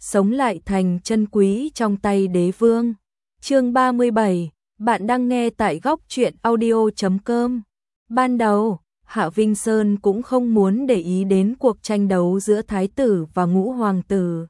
sống lại thành chân quý trong tay đế vương. Chương 37, bạn đang nghe tại góc truyện audio.com. Ban đầu, Hạ Vinh Sơn cũng không muốn để ý đến cuộc tranh đấu giữa thái tử và ngũ hoàng tử.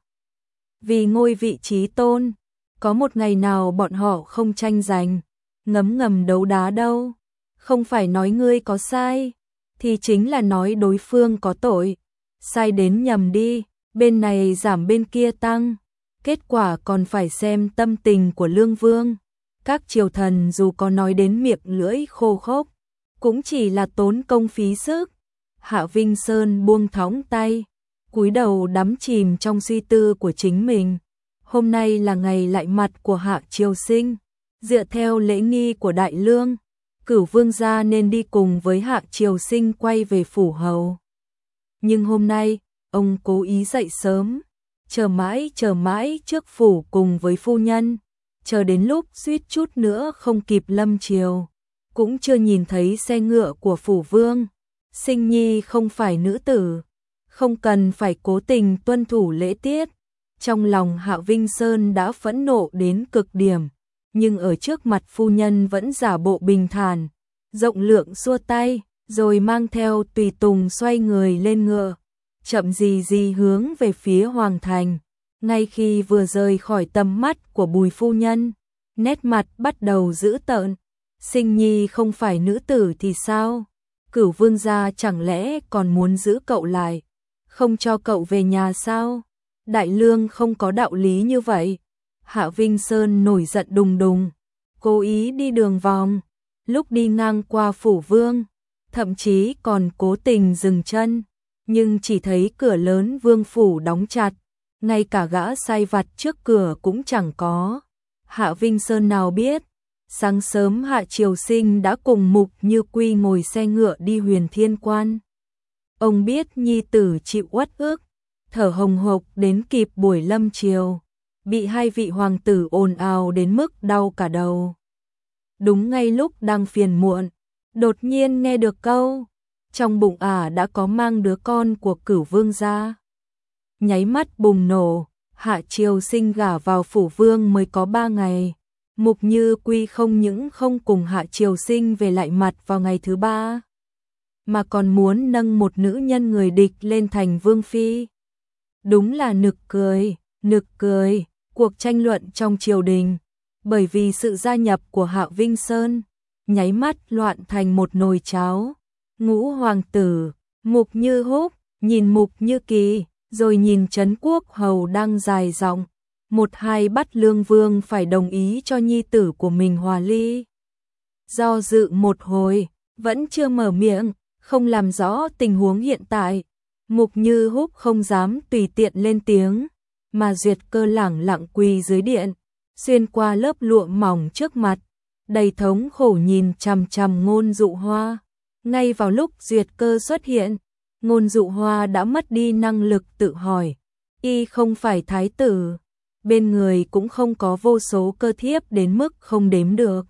Vì ngôi vị trí tôn, có một ngày nào bọn họ không tranh giành, ngấm ngầm đấu đá đâu. Không phải nói ngươi có sai, thì chính là nói đối phương có tội. Sai đến nhầm đi, bên này giảm bên kia tăng. Kết quả còn phải xem tâm tình của Lương Vương. Các triều thần dù có nói đến miệng lưỡi khô khốc, cũng chỉ là tốn công phí sức. Hạ Vinh Sơn buông thõng tay, cúi đầu đắm chìm trong suy tư của chính mình. Hôm nay là ngày lại mặt của Hạ Triều Sinh. Dựa theo lễ nghi của Đại Lương, Cửu Vương gia nên đi cùng với Hạ Triều Sinh quay về phủ hầu. Nhưng hôm nay, ông cố ý dậy sớm, chờ mãi trước phủ cùng với phu nhân, chờ đến lúc suýt chút nữa không kịp lâm triều, cũng chưa nhìn thấy xe ngựa của phủ vương. Sinh nhi không phải nữ tử, không cần phải cố tình tuân thủ lễ tiết. Trong lòng Hạ Vinh Sơn đã phẫn nộ đến cực điểm, nhưng ở trước mặt phu nhân vẫn giả bộ bình thản, rộng lượng xua tay, rồi mang theo tùy tùng xoay người lên ngựa, chậm gì hướng về phía hoàng thành. Ngay khi vừa rời khỏi tầm mắt của Bùi phu nhân, nét mặt bắt đầu dữ tợn. Sinh nhi không phải nữ tử thì sao? Cửu Vương gia chẳng lẽ còn muốn giữ cậu lại, không cho cậu về nhà sao? Đại Lương không có đạo lý như vậy. Hạ Vinh Sơn nổi giận đùng đùng, cố ý đi đường vòng. Lúc đi ngang qua phủ vương, thậm chí còn cố tình dừng chân, nhưng chỉ thấy cửa lớn vương phủ đóng chặt, ngay cả gã sai vặt trước cửa cũng chẳng có. Hạ Vinh Sơn nào biết, sáng sớm Hạ Triều Sinh đã cùng Mục Như Quy ngồi xe ngựa đi Huyền Thiên Quan. Ông biết nhi tử chịu uất ức, thở hồng hộc đến kịp buổi lâm triều, bị hai vị hoàng tử ồn ào đến mức đau cả đầu. Đúng ngay lúc đang phiền muộn, đột nhiên nghe được câu, trong bụng đã có mang đứa con của Cửu Vương gia. Nháy mắt bùng nổ, Hạ Triều Sinh gả vào phủ vương mới có 3 ngày. Mục Như Quy không những không cùng Hạ Triều Sinh về lại mặt vào ngày thứ 3, mà còn muốn nâng một nữ nhân người địch lên thành vương phi. Đúng là nực cười, cuộc tranh luận trong triều đình, bởi vì sự gia nhập của Hạ Vinh Sơn, nháy mắt loạn thành một nồi cháo. Ngũ hoàng tử, Mục Như Húc, nhìn Mục Như Kỳ, rồi nhìn Trấn Quốc Hầu đang dài giọng, một hai bắt Lương Vương phải đồng ý cho nhi tử của mình hòa ly. Do dự một hồi, vẫn chưa mở miệng, không làm rõ tình huống hiện tại. Mục Như Húc không dám tùy tiện lên tiếng, mà Duyệt Cơ lẳng lặng quỳ dưới điện, xuyên qua lớp lụa mỏng trước mặt, đầy thống khổ nhìn chằm chằm Ngôn Dụ Hoa. Ngay vào lúc Duyệt Cơ xuất hiện, Ngôn Dụ Hoa đã mất đi năng lực tự hỏi, y không phải thái tử, bên người cũng không có vô số cơ thiếp đến mức không đếm được.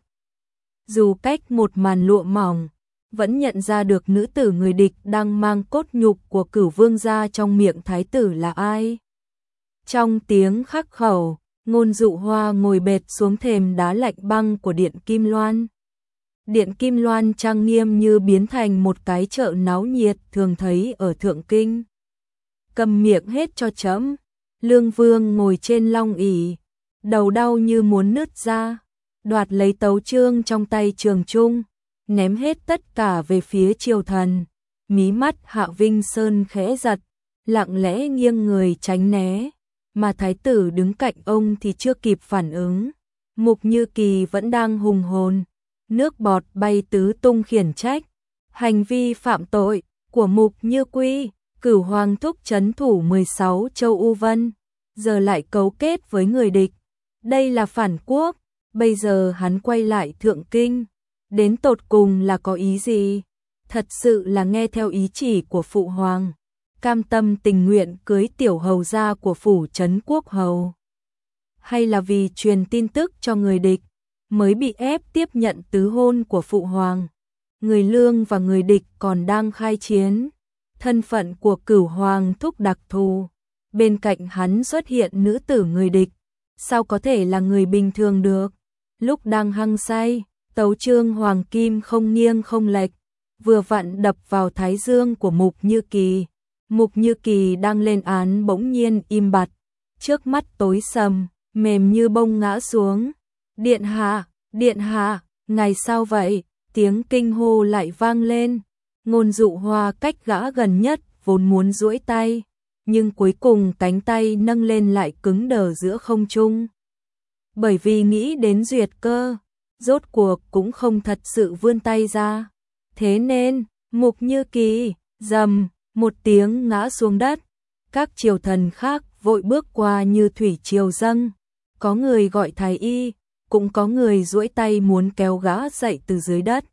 Dù cách một màn lụa mỏng, vẫn nhận ra được nữ tử người địch đang mang cốt nhục của Cửu Vương gia trong miệng thái tử là ai. Trong tiếng khắc khẩu, Ngôn Dụ Hoa ngồi bệt xuống thềm đá lạnh băng của Điện Kim Loan. Điện Kim Loan trang nghiêm như biến thành một cái chợ náo nhiệt thường thấy ở Thượng Kinh. Cầm miệng hết cho chấm. Lương Vương ngồi trên long ỷ, đầu đau như muốn nứt ra, đoạt lấy tấu chương trong tay Trường Trung, ném hết tất cả về phía triều thần. Mí mắt Hạ Vinh Sơn khẽ giật, lặng lẽ nghiêng người tránh né, mà thái tử đứng cạnh ông thì chưa kịp phản ứng. Mục Như Kỳ vẫn đang hùng hồn, nước bọt bay tứ tung khiển trách hành vi phạm tội của Mục Như Quy. Cửu hoàng thúc trấn thủ 16 châu U Vân, giờ lại cấu kết với người địch. Đây là phản quốc, bây giờ hắn quay lại Thượng Kinh, đến tột cùng là có ý gì? Thật sự là nghe theo ý chỉ của phụ hoàng, cam tâm tình nguyện cưới tiểu hầu gia của phủ Trấn Quốc Hầu? Hay là vì truyền tin tức cho người địch, mới bị ép tiếp nhận tứ hôn của phụ hoàng? Người Lương và người địch còn đang khai chiến. Thân phận của Cửu hoàng thúc đặc thù, bên cạnh hắn xuất hiện nữ tử người địch, sao có thể là người bình thường được. Lúc đang hăng say, tấu chương hoàng kim không nghiêng không lệch, vừa vặn đập vào thái dương của Mục Như Kỳ. Mục Như Kỳ đang lên án bỗng nhiên im bặt, trước mắt tối sầm, mềm như bông ngã xuống. Điện hạ, ngài sao vậy? Tiếng kinh hô lại vang lên. Ngôn Dụ Hoa cách gã gần nhất vốn muốn duỗi tay, nhưng cuối cùng cánh tay nâng lên lại cứng đờ giữa không trung. Bởi vì nghĩ đến Duyệt Cơ, rốt cuộc cũng không thật sự vươn tay ra. Thế nên, Mục Như Kỳ, rầm, một tiếng ngã xuống đất. Các triều thần khác vội bước qua như thủy triều dâng. Có người gọi thái y, cũng có người duỗi tay muốn kéo gã dậy từ dưới đất.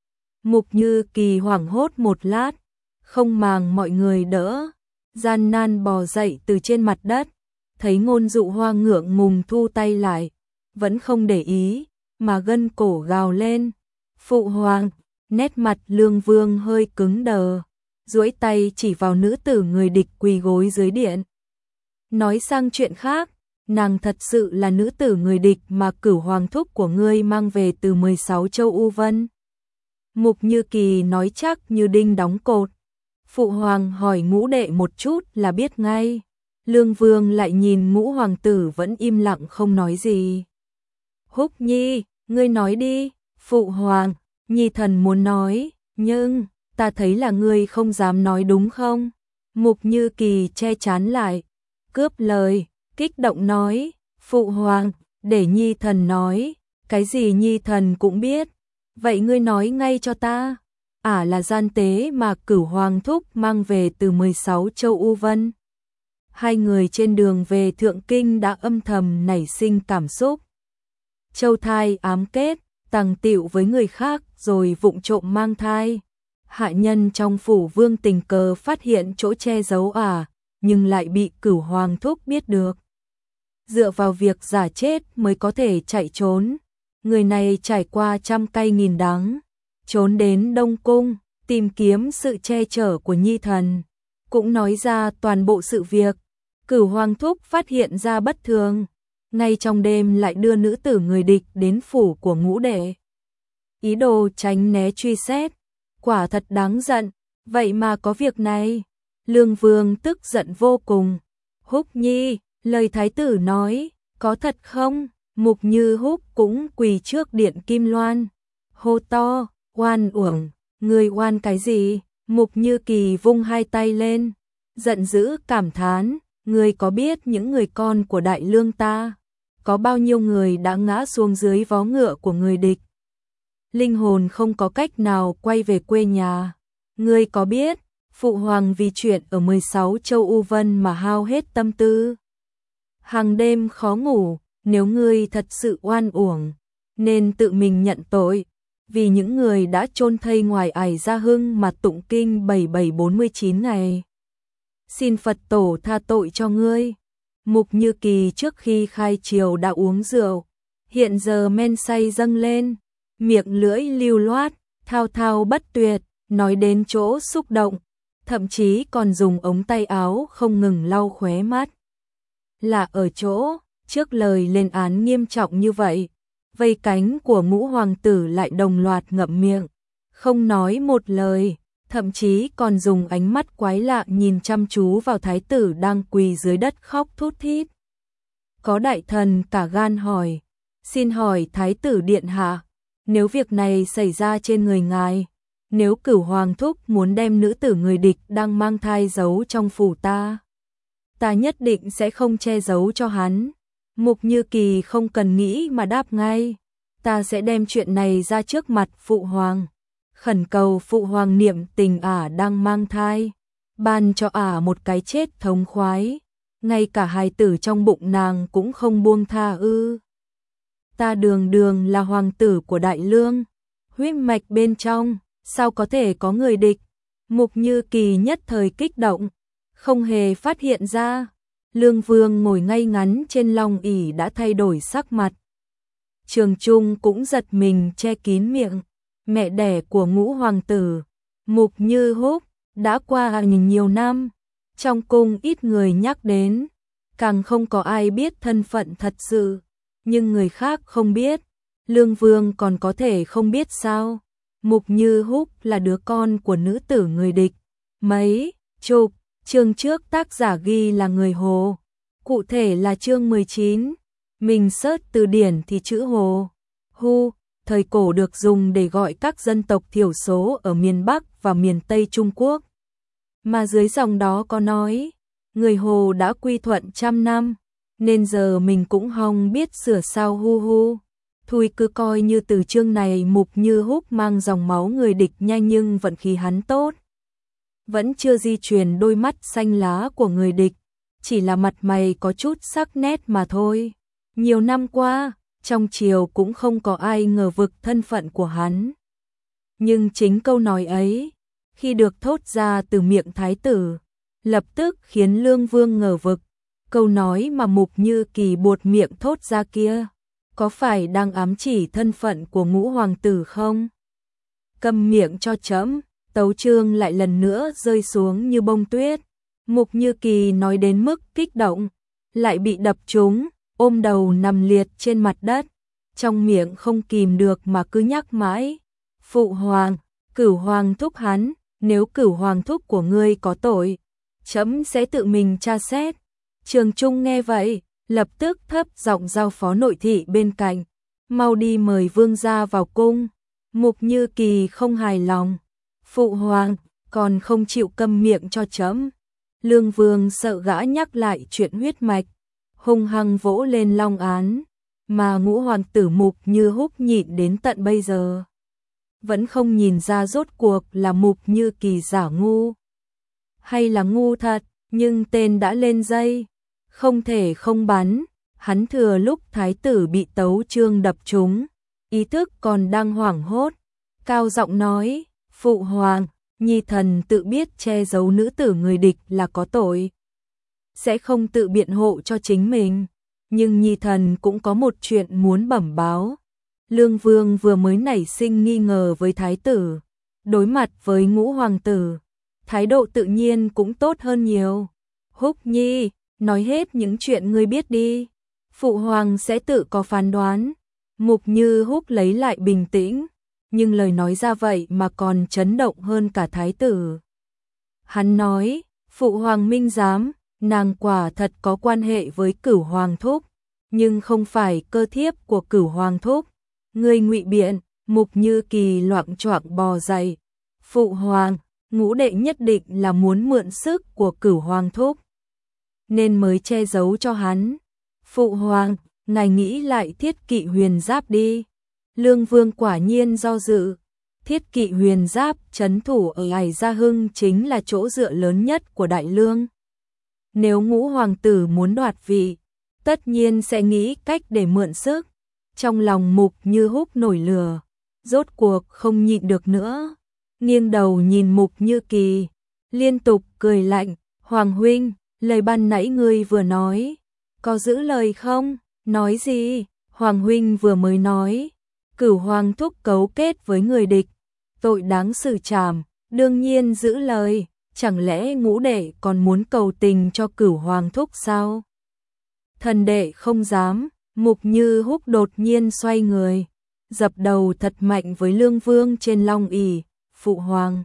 Mục Như Kỳ hoảng hốt một lát, không màng mọi người đỡ, gian nan bò dậy từ trên mặt đất, thấy Ngôn Dụ Hoa ngượng ngùng thu tay lại, vẫn không để ý, mà gân cổ gào lên. Phụ hoàng, nét mặt Lương Vương hơi cứng đờ, duỗi tay chỉ vào nữ tử người địch quỳ gối dưới điện. Nói sang chuyện khác, nàng thật sự là nữ tử người địch mà Cửu Hoàng thúc của ngươi mang về từ 16 châu U Vân. Mục Như Kỳ nói chắc như đinh đóng cột. Phụ hoàng hỏi Ngũ đệ một chút là biết ngay. Lương Vương lại nhìn Ngũ hoàng tử vẫn im lặng không nói gì. Húc Nhi, ngươi nói đi. Phụ hoàng, Nhi thần muốn nói, nhưng ta thấy là ngươi không dám nói đúng không? Mục Như Kỳ che chắn lại, cướp lời, kích động nói, phụ hoàng, để Nhi thần nói, cái gì Nhi thần cũng biết. Vậy ngươi nói ngay cho ta, là gian tế mà Cửu Hoàng thúc mang về từ 16 châu U Vân. Hai người trên đường về Thượng Kinh đã âm thầm nảy sinh cảm xúc. Châu thai ám kết, tàng tịu với người khác rồi vụng trộm mang thai. Hạ nhân trong phủ vương tình cờ phát hiện chỗ che giấu nhưng lại bị Cửu Hoàng thúc biết được. Dựa vào việc giả chết mới có thể chạy trốn. Người này trải qua trăm cay nghìn đắng, trốn đến Đông Cung, tìm kiếm sự che chở của Nhi thần, cũng nói ra toàn bộ sự việc. Cửu Hoàng thúc phát hiện ra bất thường, ngay trong đêm lại đưa nữ tử người địch đến phủ của Ngũ đệ. Ý đồ tránh né truy xét, quả thật đáng giận, vậy mà có việc này. Lương Vương tức giận vô cùng. Húc Nhi, lời thái tử nói, có thật không? Mục Như Húc cũng quỳ trước điện Kim Loan, hô to, oan uổng, người oan cái gì? Mục Như Kỳ vung hai tay lên, giận dữ cảm thán, người có biết những người con của Đại Lương ta, có bao nhiêu người đã ngã xuống dưới vó ngựa của người địch. Linh hồn không có cách nào quay về quê nhà. Ngươi có biết, phụ hoàng vì chuyện ở 16 châu U Vân mà hao hết tâm tư. Hàng đêm khó ngủ. Nếu ngươi thật sự oan uổng, nên tự mình nhận tội, vì những người đã chôn thây ngoài ải Gia Hưng mà tụng kinh 7749 ngày. Xin Phật tổ tha tội cho ngươi. Mục Như Kỳ trước khi khai triều đã uống rượu, hiện giờ men say dâng lên, miệng lưỡi lưu loát, thao thao bất tuyệt, nói đến chỗ xúc động, thậm chí còn dùng ống tay áo không ngừng lau khóe mắt. Là ở chỗ trước lời lên án nghiêm trọng như vậy, vây cánh của Ngũ hoàng tử lại đồng loạt ngậm miệng, không nói một lời, thậm chí còn dùng ánh mắt quái lạ nhìn chăm chú vào thái tử đang quỳ dưới đất khóc thút thít. Có đại thần cả gan hỏi, xin hỏi thái tử điện hạ, nếu việc này xảy ra trên người ngài, nếu Cửu Hoàng thúc muốn đem nữ tử người địch đang mang thai giấu trong phủ ta nhất định sẽ không che giấu cho hắn. Mục Như Kỳ không cần nghĩ mà đáp ngay, ta sẽ đem chuyện này ra trước mặt phụ hoàng, khẩn cầu phụ hoàng niệm tình đang mang thai, ban cho một cái chết thống khoái, ngay cả hài tử trong bụng nàng cũng không buông tha ư. Ta đường đường là hoàng tử của Đại Lương, huyết mạch bên trong, sao có thể có người địch? Mục Như Kỳ nhất thời kích động, không hề phát hiện ra. Lương Vương ngồi ngay ngắn trên long ỷ đã thay đổi sắc mặt. Trường Trung cũng giật mình che kín miệng. Mẹ đẻ của Ngũ hoàng tử, Mục Như Húc, đã qua nhiều năm, Trong cung ít người nhắc đến, càng không có ai biết thân phận thật sự, nhưng người khác không biết, Lương Vương còn có thể không biết sao? Mục Như Húc là đứa con của nữ tử người địch. Mấy chục chương trước tác giả ghi là người Hồ, cụ thể là chương 19. Mình search từ điển thì chữ Hồ, Hu, thời cổ được dùng để gọi các dân tộc thiểu số ở miền Bắc và miền Tây Trung Quốc. Mà dưới dòng đó có nói, người Hồ đã quy thuận 100 năm, nên giờ mình cũng hong biết sửa sao hu hu. Thôi cứ coi như từ chương này Mục Như Húc mang dòng máu người địch nhanh nhưng vận khí hắn tốt. Vẫn chưa di truyền đôi mắt xanh lá của người địch, chỉ là mặt mày có chút sắc nét mà thôi. Nhiều năm qua, trong triều cũng không có ai ngờ vực thân phận của hắn. Nhưng chính câu nói ấy, khi được thốt ra từ miệng thái tử, lập tức khiến Lương Vương ngờ vực. Câu nói mà Mục Như Kỳ buột miệng thốt ra kia, có phải đang ám chỉ thân phận của Ngũ hoàng tử không? Câm miệng cho trẫm. Tấu chương lại lần nữa rơi xuống như bông tuyết. Mục Như Kỳ nói đến mức kích động, lại bị đập trúng, ôm đầu nằm liệt trên mặt đất, trong miệng không kìm được mà cứ nhắc mãi. Phụ hoàng, Cửu hoàng thúc hắn, nếu Cửu hoàng thúc của ngươi có tội, trẫm sẽ tự mình tra xét. Trường Trung nghe vậy, lập tức thấp giọng giao phó nội thị bên cạnh, mau đi mời vương gia vào cung. Mục Như Kỳ không hài lòng. Phụ hoàng, còn không chịu câm miệng cho trẫm. Lương Vương sợ gã nhắc lại chuyện huyết mạch, hung hăng vỗ lên long án, mà Ngũ hoàng tử Mục Như Húc nhịn đến tận bây giờ, vẫn không nhìn ra rốt cuộc là Mục Như Kỳ giả ngu hay là ngu thật, nhưng tên đã lên dây, không thể không bắn. Hắn thừa lúc thái tử bị tấu chương đập trúng, ý thức còn đang hoảng hốt, cao giọng nói: Phụ hoàng, nhi thần tự biết che giấu nữ tử người địch là có tội, sẽ không tự biện hộ cho chính mình, nhưng nhi thần cũng có một chuyện muốn bẩm báo. Lương Vương vừa mới nảy sinh nghi ngờ với thái tử, đối mặt với Ngũ hoàng tử, thái độ tự nhiên cũng tốt hơn nhiều. Húc nhi, nói hết những chuyện ngươi biết đi, phụ hoàng sẽ tự có phán đoán. Mục Như Húc lấy lại bình tĩnh, nhưng lời nói ra vậy mà còn chấn động hơn cả thái tử. Hắn nói: Phụ hoàng minh giám, nàng quả thật có quan hệ với Cửu hoàng thúc, nhưng không phải cơ thiếp của Cửu hoàng thúc. Ngươi ngụy biện. Mục Như Kỳ loạng choạng bò dậy. Phụ hoàng, Ngũ đệ nhất định là muốn mượn sức của Cửu hoàng thúc, nên mới che giấu cho hắn. Phụ hoàng, ngài nghĩ lại Thiết Kỵ huyền giáp đi. Lương Vương quả nhiên do dự. Thiết Kỵ huyền giáp trấn thủ ở Ải Gia Hưng chính là chỗ dựa lớn nhất của Đại Lương. Nếu Ngũ hoàng tử muốn đoạt vị, tất nhiên sẽ nghĩ cách để mượn sức. Trong lòng Mục Như Húc nổi lửa, rốt cuộc không nhịn được nữa, nghiêng đầu nhìn Mục Như Kỳ, liên tục cười lạnh: Hoàng huynh, lời ban nãy ngươi vừa nói, có giữ lời không? Nói gì? Hoàng huynh vừa mới nói, Cửu hoàng thúc cấu kết với người địch, tội đáng xử trảm, đương nhiên giữ lời, chẳng lẽ Ngũ đệ còn muốn cầu tình cho Cửu hoàng thúc sao? Thần đệ không dám. Mục Như Húc đột nhiên xoay người, dập đầu thật mạnh với Lương Vương trên long ỷ. Phụ hoàng,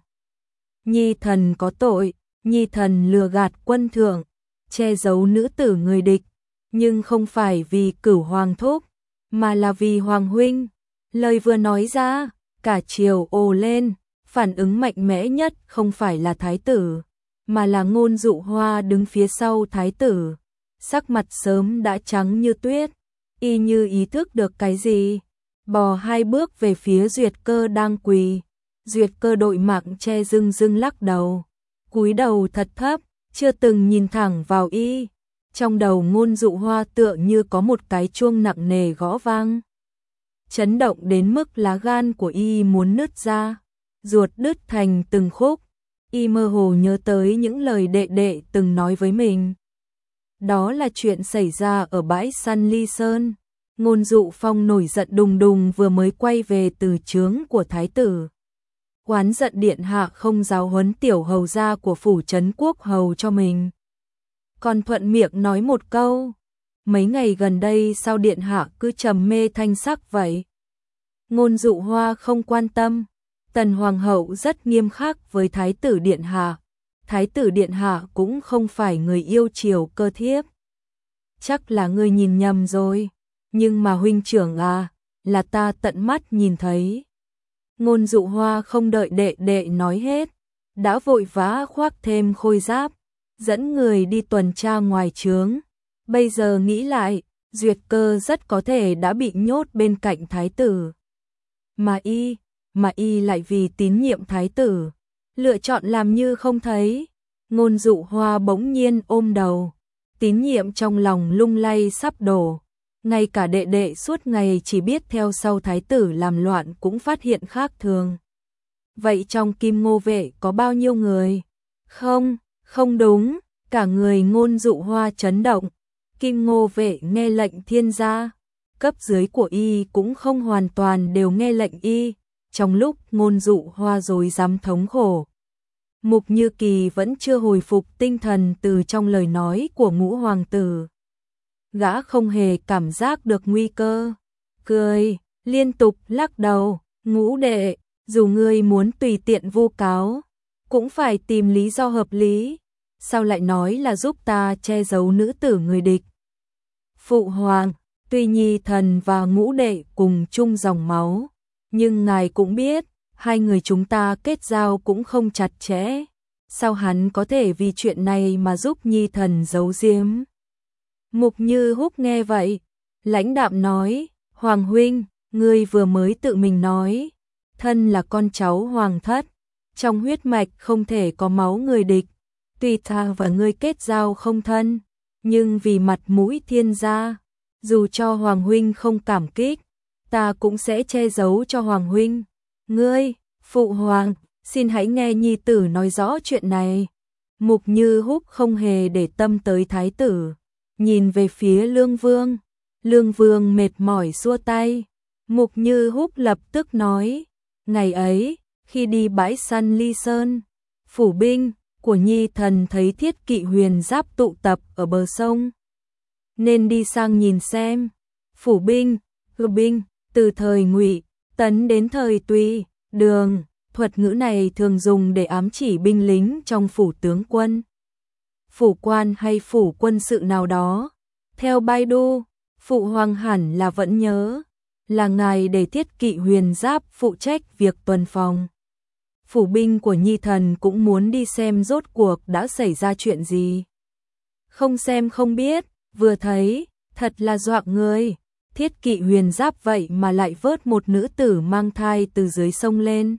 nhi thần có tội, nhi thần lừa gạt quân thượng, che giấu nữ tử người địch, nhưng không phải vì Cửu hoàng thúc, mà là vì hoàng huynh. Lời vừa nói ra, cả triều ồ lên, phản ứng mạnh mẽ nhất không phải là thái tử, mà là Ngôn Dụ Hoa đứng phía sau thái tử, sắc mặt sớm đã trắng như tuyết. Y như ý thức được cái gì, bò 2 bước về phía Duyệt Cơ đang quỳ. Duyệt Cơ đội mạng che rưng rưng lắc đầu, cúi đầu thật thấp, chưa từng nhìn thẳng vào y. Trong đầu Ngôn Dụ Hoa tựa như có một cái chuông nặng nề gõ vang, chấn động đến mức lá gan của y muốn nứt ra, ruột đứt thành từng khúc. Y mơ hồ nhớ tới những lời đệ đệ từng nói với mình. Đó là chuyện xảy ra ở bãi săn Ly Sơn. Ngôn Dụ Phong nổi giận đùng đùng vừa mới quay về từ trướng của thái tử. oán giận điện hạ không giáo huấn tiểu hầu gia của phủ trấn quốc hầu cho mình. Còn thuận miệng nói một câu, mấy ngày gần đây sao điện hạ cứ trầm mê thanh sắc vậy? Ngôn Dụ Hoa không quan tâm, Tần hoàng hậu rất nghiêm khắc với thái tử điện hạ. Thái tử điện hạ cũng không phải người yêu chiều cơ thiếp. Chắc là ngươi nhìn nhầm rồi, nhưng mà huynh trưởng à, là ta tận mắt nhìn thấy. Ngôn Dụ Hoa không đợi đệ đệ nói hết, đã vội vã khoác thêm khôi giáp, dẫn người đi tuần tra ngoài trướng. Bây giờ nghĩ lại, Duyệt Cơ rất có thể đã bị nhốt bên cạnh thái tử. Mà y lại vì tín nhiệm thái tử, lựa chọn làm như không thấy. Ngôn Dụ Hoa bỗng nhiên ôm đầu, tín nhiệm trong lòng lung lay sắp đổ. Ngay cả đệ đệ suốt ngày chỉ biết theo sau thái tử làm loạn cũng phát hiện khác thường. Vậy trong Kim Ngô vệ có bao nhiêu người? Không đúng, cả người Ngôn Dụ Hoa chấn động. Kim Ngô vệ nghe lệnh thiên gia, cấp dưới của y cũng không hoàn toàn đều nghe lệnh y. Trong lúc Ngôn Dụ Hoa rối rắm thống khổ, Mục Như Kỳ vẫn chưa hồi phục tinh thần từ trong lời nói của Ngũ hoàng tử. Gã không hề cảm giác được nguy cơ, cười, liên tục lắc đầu. Ngũ đệ, dù ngươi muốn tùy tiện vu cáo, cũng phải tìm lý do hợp lý. Sao lại nói là giúp ta che giấu nữ tử người địch? Phụ hoàng, tuy Nhi thần và Ngũ đệ cùng chung dòng máu, nhưng ngài cũng biết, hai người chúng ta kết giao cũng không chặt chẽ. Sao hắn có thể vì chuyện này mà giúp Nhi thần giấu giếm? Mục Như Húc nghe vậy, lãnh đạm nói, Hoàng huynh, ngươi vừa mới tự mình nói, thân là con cháu hoàng thất, trong huyết mạch không thể có máu người địch. Tuy ta và ngươi kết giao không thân, nhưng vì mặt mũi thiên gia, dù cho Hoàng huynh không cảm kích, ta cũng sẽ che giấu cho Hoàng huynh. Ngươi, phụ hoàng, xin hãy nghe nhi tử nói rõ chuyện này. Mục Như Húc không hề để tâm tới thái tử, nhìn về phía Lương Vương. Lương Vương mệt mỏi xua tay. Mục Như Húc lập tức nói, ngày ấy, khi đi bãi săn Ly Sơn, phủ binh của Nhi thần thấy Thiết Kỵ huyền giáp tụ tập ở bờ sông, nên đi sang nhìn xem. Phủ binh, từ thời Ngụy Tấn đến thời Tùy, Đường, thuật ngữ này thường dùng để ám chỉ binh lính trong phủ tướng quân, phủ quan hay phủ quân sự nào đó. Theo Baidu, phụ hoàng hẳn là vẫn nhớ, là ngài để Thiết Kỵ huyền giáp phụ trách việc tuần phòng. Phủ binh của Nhi thần cũng muốn đi xem rốt cuộc đã xảy ra chuyện gì. Không xem không biết, vừa thấy, thật là dọa người. Thiết Kỵ huyền giáp vậy mà lại vớt một nữ tử mang thai từ dưới sông lên.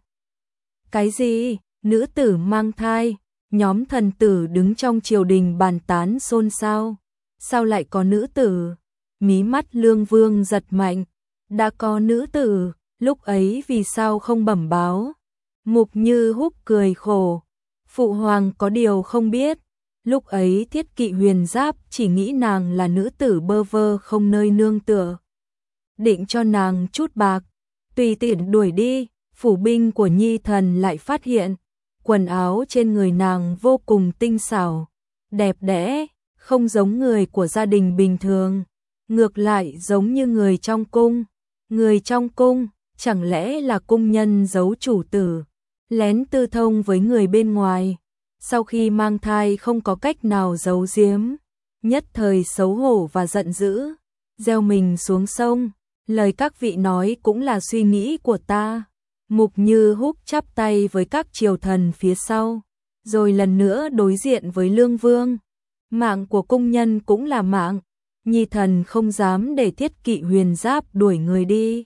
Cái gì? Nữ tử mang thai? Nhóm thần tử đứng trong triều đình bàn tán xôn xao. Sao lại có nữ tử? Mí mắt Lương Vương giật mạnh. Đã có nữ tử, lúc ấy vì sao không bẩm báo? Mục Như Húc cười khổ. Phụ hoàng có điều không biết. Lúc ấy Thiết Kỵ huyền giáp chỉ nghĩ nàng là nữ tử bơ vơ không nơi nương tựa, định cho nàng chút bạc, tùy tiện đuổi đi. Phủ binh của Nhi thần lại phát hiện quần áo trên người nàng vô cùng tinh xảo, đẹp đẽ, không giống người của gia đình bình thường, ngược lại giống như người trong cung. Người trong cung, chẳng lẽ là cung nhân giấu chủ tử, lén tư thông với người bên ngoài. Sau khi mang thai không có cách nào giấu giếm, nhất thời xấu hổ và giận dữ, gieo mình xuống sông. Lời các vị nói cũng là suy nghĩ của ta. Mục Như Húc chắp tay với các triều thần phía sau, rồi lần nữa đối diện với Lương Vương. Mạng của cung nhân cũng là mạng, Nhi thần không dám để Thiết Kỵ huyền giáp đuổi người đi,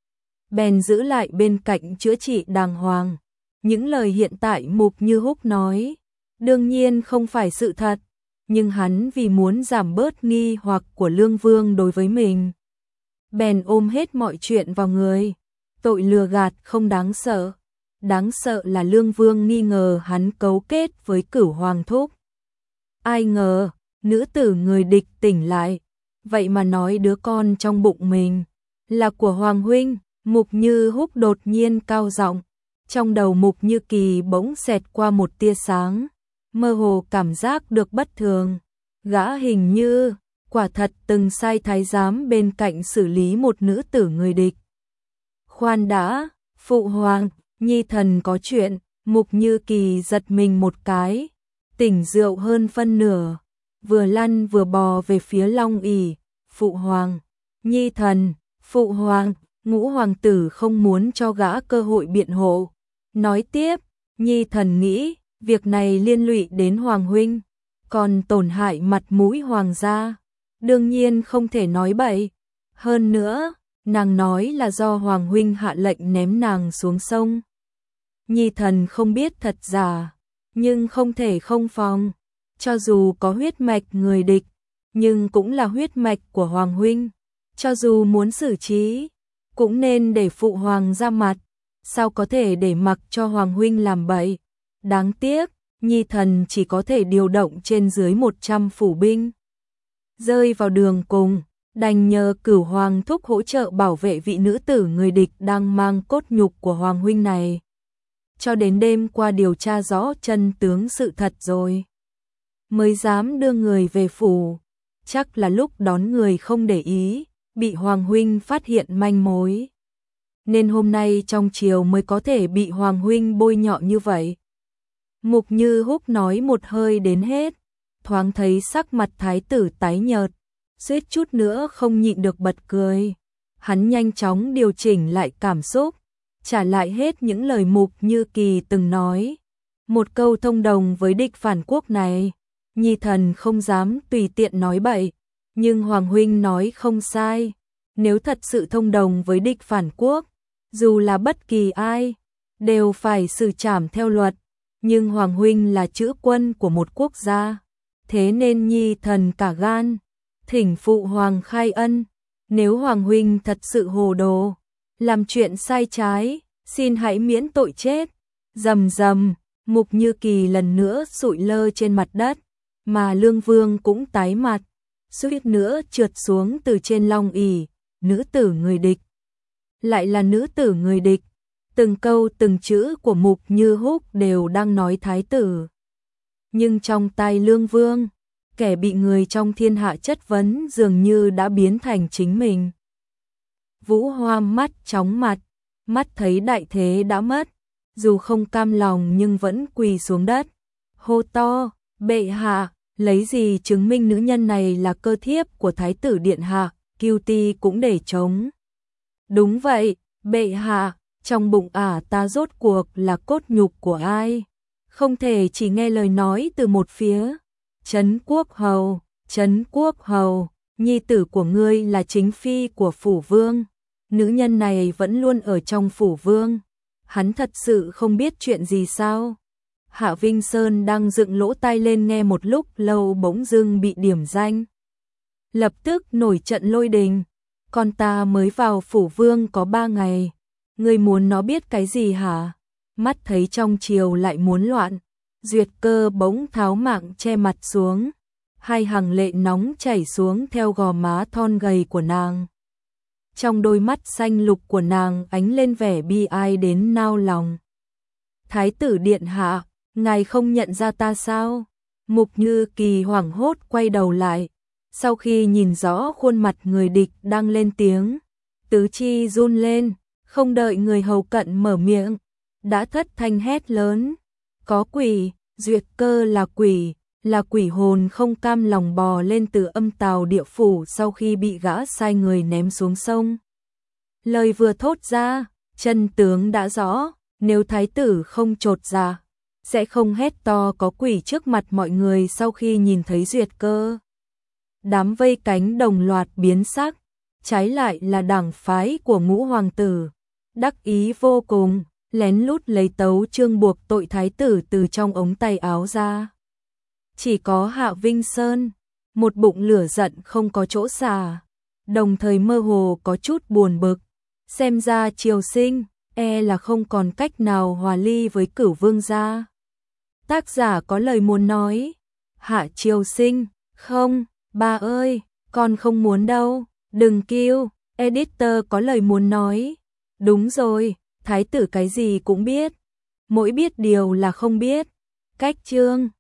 bèn giữ lại bên cạnh chữa trị đàng hoàng. Những lời hiện tại Mục Như Húc nói, đương nhiên không phải sự thật, nhưng hắn vì muốn giảm bớt nghi hoặc của Lương Vương đối với mình, bèn ôm hết mọi chuyện vào người. Tội lừa gạt không đáng sợ, đáng sợ là Lương Vương nghi ngờ hắn cấu kết với Cửu Hoàng thúc. Ai ngờ, nữ tử người địch tỉnh lại, vậy mà nói đứa con trong bụng mình là của Hoàng huynh. Mục Như Húc đột nhiên cao giọng, Trong đầu Mục Như Kỳ bỗng xẹt qua một tia sáng, mơ hồ cảm giác được bất thường. Gã hình như quả thật từng sai thái giám bên cạnh xử lý một nữ tử người địch. Khoan đã, phụ hoàng, nhi thần có chuyện. Mục Như Kỳ giật mình một cái, tỉnh rượu hơn phân nửa, vừa lăn vừa bò về phía long ỷ. Phụ hoàng, nhi thần, phụ hoàng. Ngũ hoàng tử không muốn cho gã cơ hội biện hộ. Nói tiếp, nhi thần nghĩ, việc này liên lụy đến hoàng huynh, còn tổn hại mặt mũi hoàng gia. Đương nhiên không thể nói bậy. Hơn nữa, nàng nói là do hoàng huynh hạ lệnh ném nàng xuống sông. Nhi thần không biết thật giả, nhưng không thể không phòng. Cho dù có huyết mạch người địch, nhưng cũng là huyết mạch của hoàng huynh. Cho dù muốn xử trí, cũng nên để phụ hoàng ra mặt. Sao có thể để mặc cho hoàng huynh làm bậy? Đáng tiếc, nhi thần chỉ có thể điều động trên dưới 100 phủ binh. Rơi vào đường cùng, đành nhờ Cửu Hoàng thúc hỗ trợ bảo vệ vị nữ tử người địch đang mang cốt nhục của hoàng huynh này. Cho đến đêm qua điều tra rõ chân tướng sự thật rồi, mới dám đưa người về phủ. Chắc là lúc đón người không để ý, bị hoàng huynh phát hiện manh mối, nên hôm nay trong triều mới có thể bị hoàng huynh bôi nhọ như vậy. Mục Như Húc nói một hơi đến hết, thoáng thấy sắc mặt thái tử tái nhợt, suýt chút nữa không nhịn được bật cười. Hắn nhanh chóng điều chỉnh lại cảm xúc, trả lại hết những lời Mục Như Kỳ từng nói. Một câu thông đồng với địch phản quốc này, nhi thần không dám tùy tiện nói bậy, nhưng hoàng huynh nói không sai. Nếu thật sự thông đồng với địch phản quốc, dù là bất kỳ ai, đều phải xử trảm theo luật. Nhưng hoàng huynh là chữ quân của một quốc gia, thế nên nhi thần cả gan thỉnh phụ hoàng khai ân. Nếu hoàng huynh thật sự hồ đồ, làm chuyện sai trái, xin hãy miễn tội chết. Rầm rầm, Mục Như Kỳ lần nữa sụi lơ trên mặt đất, mà Lương Vương cũng tái mặt, suýt nữa trượt xuống từ trên long ỷ. Nữ tử người địch, lại là nữ tử người địch. Từng câu từng chữ của Mục Như Húc đều đang nói thái tử. Nhưng trong tai Lương Vương, kẻ bị người trong thiên hạ chất vấn dường như đã biến thành chính mình. Vũ Hoa mắt chóng mặt, mắt thấy đại thế đã mất, dù không cam lòng nhưng vẫn quỳ xuống đất, hô to: bệ hạ, lấy gì chứng minh nữ nhân này là cơ thiếp của thái tử điện hạ? Kiêu Ti cũng để trống. Đúng vậy, bệ hạ, trong bụng ả ta rốt cuộc là cốt nhục của ai? Không thể chỉ nghe lời nói từ một phía. Trấn Quốc Hầu, nhi tử của ngươi là chính phi của phủ vương. Nữ nhân này vẫn luôn ở trong phủ vương. Hắn thật sự không biết chuyện gì sao? Hạ Vinh Sơn đang dựng lỗ tai lên nghe một lúc lâu bỗng dưng bị điểm danh. Lập tức nổi trận lôi đình. Con ta mới vào phủ vương có 3 ngày. Ngươi muốn nó biết cái gì hả? Mắt thấy trong triều lại muốn loạn, Duyệt Cơ bỗng tháo mạng che mặt xuống. Hai hàng lệ nóng chảy xuống theo gò má thon gầy của nàng. Trong đôi mắt xanh lục của nàng ánh lên vẻ bi ai đến nao lòng. Thái tử điện hạ, ngài không nhận ra ta sao? Mục Như Kỳ hoảng hốt quay đầu lại. Sau khi nhìn rõ khuôn mặt người địch đang lên tiếng, tứ chi run lên, không đợi người hầu cận mở miệng, đã thất thanh hét lớn: có quỷ! Duyệt Cơ là quỷ hồn không cam lòng bò lên từ âm tào địa phủ sau khi bị gã sai người ném xuống sông. Lời vừa thốt ra, chân tướng đã rõ, nếu thái tử không chột dạ, sẽ không hét to có quỷ trước mặt mọi người. Sau khi nhìn thấy Duyệt Cơ, đám vây cánh đồng loạt biến sắc, trái lại là đảng phái của Ngũ hoàng tử, đắc ý vô cùng, lén lút lấy tấu chương buộc tội thái tử từ trong ống tay áo ra. Chỉ có Hạ Vinh Sơn, một bụng lửa giận không có chỗ xả, đồng thời mơ hồ có chút buồn bực, xem ra Triều Sinh là không còn cách nào hòa ly với Cửu Vương gia. Tác giả có lời muốn nói: Hạ Triều Sinh, không, ba ơi, con không muốn đâu, đừng kêu. Editor có lời muốn nói: đúng rồi, thái tử cái gì cũng biết, mỗi biết điều là không biết. Cách chương